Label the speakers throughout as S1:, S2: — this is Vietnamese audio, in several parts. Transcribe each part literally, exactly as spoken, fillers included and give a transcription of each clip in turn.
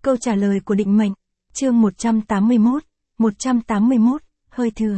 S1: Câu trả lời của định mệnh. Chương một trăm tám mươi mốt. một trăm tám mươi mốt, hơi thừa.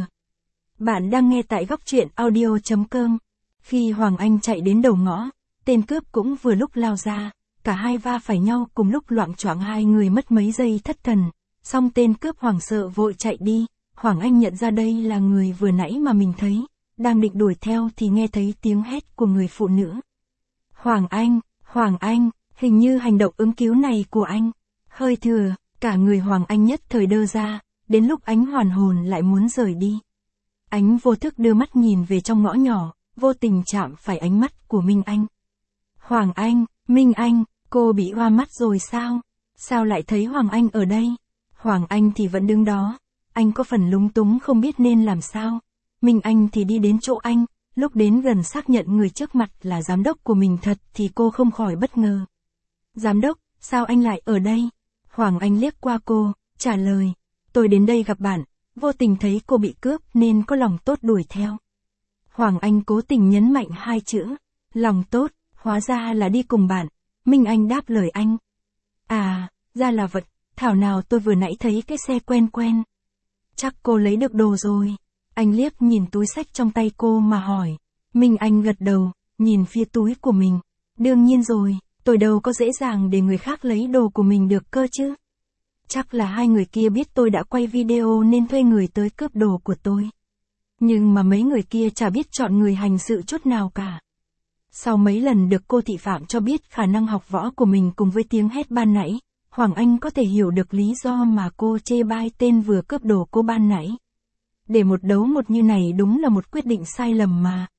S1: Bạn đang nghe tại góc truyện audio chấm com. Khi Hoàng Anh chạy đến đầu ngõ, tên cướp cũng vừa lúc lao ra, cả hai va phải nhau cùng lúc loạng choạng, hai người mất mấy giây thất thần, xong tên cướp hoảng sợ vội chạy đi. Hoàng Anh nhận ra đây là người vừa nãy mà mình thấy, đang định đuổi theo thì nghe thấy tiếng hét của người phụ nữ. Hoàng Anh, Hoàng Anh, hình như hành động ứng cứu này của anh hơi thừa. Cả người Hoàng Anh nhất thời đơ ra, đến lúc ánh hoàn hồn lại muốn rời đi. Ánh vô thức đưa mắt nhìn về trong ngõ nhỏ, vô tình chạm phải ánh mắt của Minh Anh. Hoàng Anh, Minh Anh, cô bị hoa mắt rồi sao? Sao lại thấy Hoàng Anh ở đây? Hoàng Anh thì vẫn đứng đó, anh có phần lúng túng không biết nên làm sao. Minh Anh thì đi đến chỗ anh, lúc đến gần xác nhận người trước mặt là giám đốc của mình thật thì cô không khỏi bất ngờ. Giám đốc, sao anh lại ở đây? Hoàng Anh liếc qua cô, trả lời, tôi đến đây gặp bạn, vô tình thấy cô bị cướp nên có lòng tốt đuổi theo. Hoàng Anh cố tình nhấn mạnh hai chữ, lòng tốt, hóa ra là đi cùng bạn. Minh Anh đáp lời anh. À, ra là vậy, thảo nào tôi vừa nãy thấy cái xe quen quen. Chắc cô lấy được đồ rồi. Anh liếc nhìn túi xách trong tay cô mà hỏi. Minh Anh gật đầu, nhìn phía túi của mình. Đương nhiên rồi. Tôi đâu có dễ dàng để người khác lấy đồ của mình được cơ chứ. Chắc là hai người kia biết tôi đã quay video nên thuê người tới cướp đồ của tôi. Nhưng mà mấy người kia chả biết chọn người hành sự chút nào cả. Sau mấy lần được cô thị phạm cho biết khả năng học võ của mình cùng với tiếng hét ban nãy, Hoàng Anh có thể hiểu được lý do mà cô chê bai tên vừa cướp đồ cô ban nãy. Để một đấu một như này đúng là một quyết định sai lầm mà.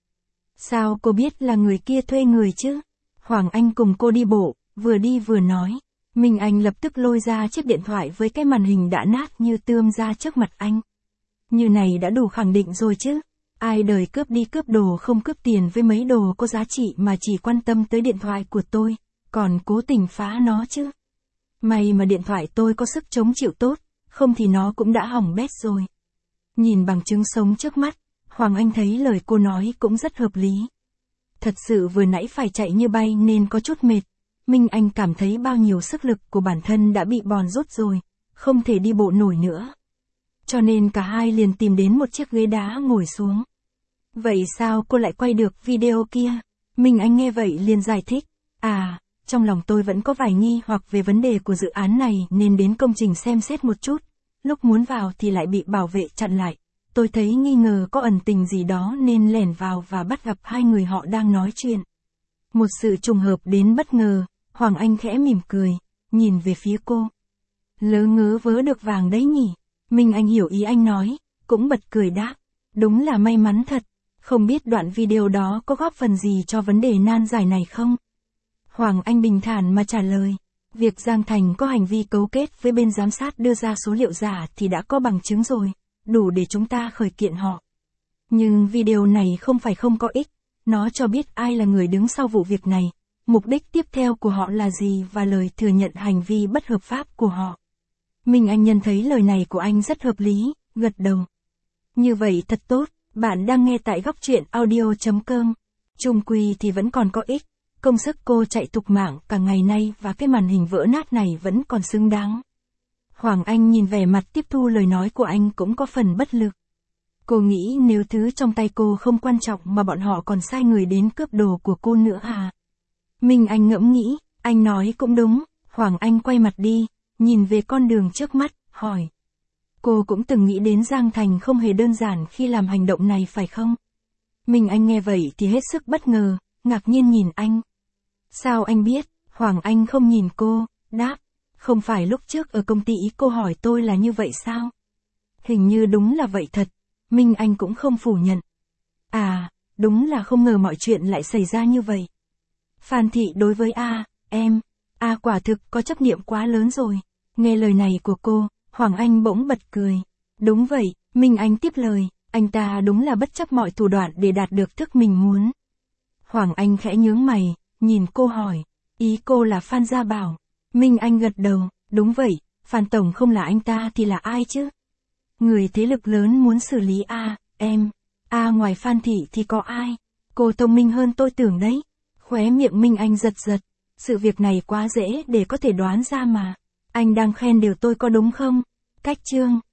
S1: Sao cô biết là người kia thuê người chứ? Hoàng Anh cùng cô đi bộ, vừa đi vừa nói. Minh Anh lập tức lôi ra chiếc điện thoại với cái màn hình đã nát như tươm ra trước mặt anh. Như này đã đủ khẳng định rồi chứ. Ai đời cướp đi cướp đồ không cướp tiền với mấy đồ có giá trị mà chỉ quan tâm tới điện thoại của tôi, còn cố tình phá nó chứ. May mà điện thoại tôi có sức chống chịu tốt, không thì nó cũng đã hỏng bét rồi. Nhìn bằng chứng sống trước mắt, Hoàng Anh thấy lời cô nói cũng rất hợp lý. Thật sự vừa nãy phải chạy như bay nên có chút mệt. Minh Anh cảm thấy bao nhiêu sức lực của bản thân đã bị bòn rút rồi, không thể đi bộ nổi nữa. Cho nên cả hai liền tìm đến một chiếc ghế đá ngồi xuống. Vậy sao cô lại quay được video kia? Minh Anh nghe vậy liền giải thích. À, trong lòng tôi vẫn có vài nghi hoặc về vấn đề của dự án này nên đến công trình xem xét một chút. Lúc muốn vào thì lại bị bảo vệ chặn lại. Tôi thấy nghi ngờ có ẩn tình gì đó nên lẻn vào và bắt gặp hai người họ đang nói chuyện. Một sự trùng hợp đến bất ngờ, Hoàng Anh khẽ mỉm cười, nhìn về phía cô. Lớ ngớ vớ được vàng đấy nhỉ? Minh Anh hiểu ý anh nói, cũng bật cười đáp. Đúng là may mắn thật, không biết đoạn video đó có góp phần gì cho vấn đề nan giải này không? Hoàng Anh bình thản mà trả lời. Việc Giang Thành có hành vi cấu kết với bên giám sát đưa ra số liệu giả thì đã có bằng chứng rồi, đủ để chúng ta khởi kiện họ. Nhưng video này không phải không có ích, nó cho biết ai là người đứng sau vụ việc này, mục đích tiếp theo của họ là gì và lời thừa nhận hành vi bất hợp pháp của họ. Minh Anh nhận thấy lời này của anh rất hợp lý, gật đầu. Như vậy thật tốt, bạn đang nghe tại góc truyện audio chấm com. Chung quy thì vẫn còn có ích, công sức cô chạy thục mạng cả ngày nay và cái màn hình vỡ nát này vẫn còn xứng đáng. Hoàng Anh nhìn vẻ mặt tiếp thu lời nói của anh cũng có phần bất lực. Cô nghĩ nếu thứ trong tay cô không quan trọng mà bọn họ còn sai người đến cướp đồ của cô nữa à? Minh Anh ngẫm nghĩ, anh nói cũng đúng. Hoàng Anh quay mặt đi, nhìn về con đường trước mắt, hỏi. Cô cũng từng nghĩ đến Giang Thành không hề đơn giản khi làm hành động này phải không? Minh Anh nghe vậy thì hết sức bất ngờ, ngạc nhiên nhìn anh. Sao anh biết? Hoàng Anh không nhìn cô, đáp. Không phải lúc trước ở công ty cô hỏi tôi là như vậy sao? Hình như đúng là vậy thật. Minh Anh cũng không phủ nhận. À, đúng là không ngờ mọi chuyện lại xảy ra như vậy. Phan Thị đối với A, em, A quả thực có chấp niệm quá lớn rồi. Nghe lời này của cô, Hoàng Anh bỗng bật cười. Đúng vậy, Minh Anh tiếp lời, anh ta đúng là bất chấp mọi thủ đoạn để đạt được thức mình muốn. Hoàng Anh khẽ nhướng mày, nhìn cô hỏi, ý cô là Phan Gia Bảo. Minh Anh gật đầu, đúng vậy, Phan Tổng không là anh ta thì là ai chứ? Người thế lực lớn muốn xử lý A, em, A ngoài Phan Thị thì có ai? Cô thông minh hơn tôi tưởng đấy. Khóe miệng Minh Anh giật giật, sự việc này quá dễ để có thể đoán ra mà. Anh đang khen điều tôi có đúng không? Cách chương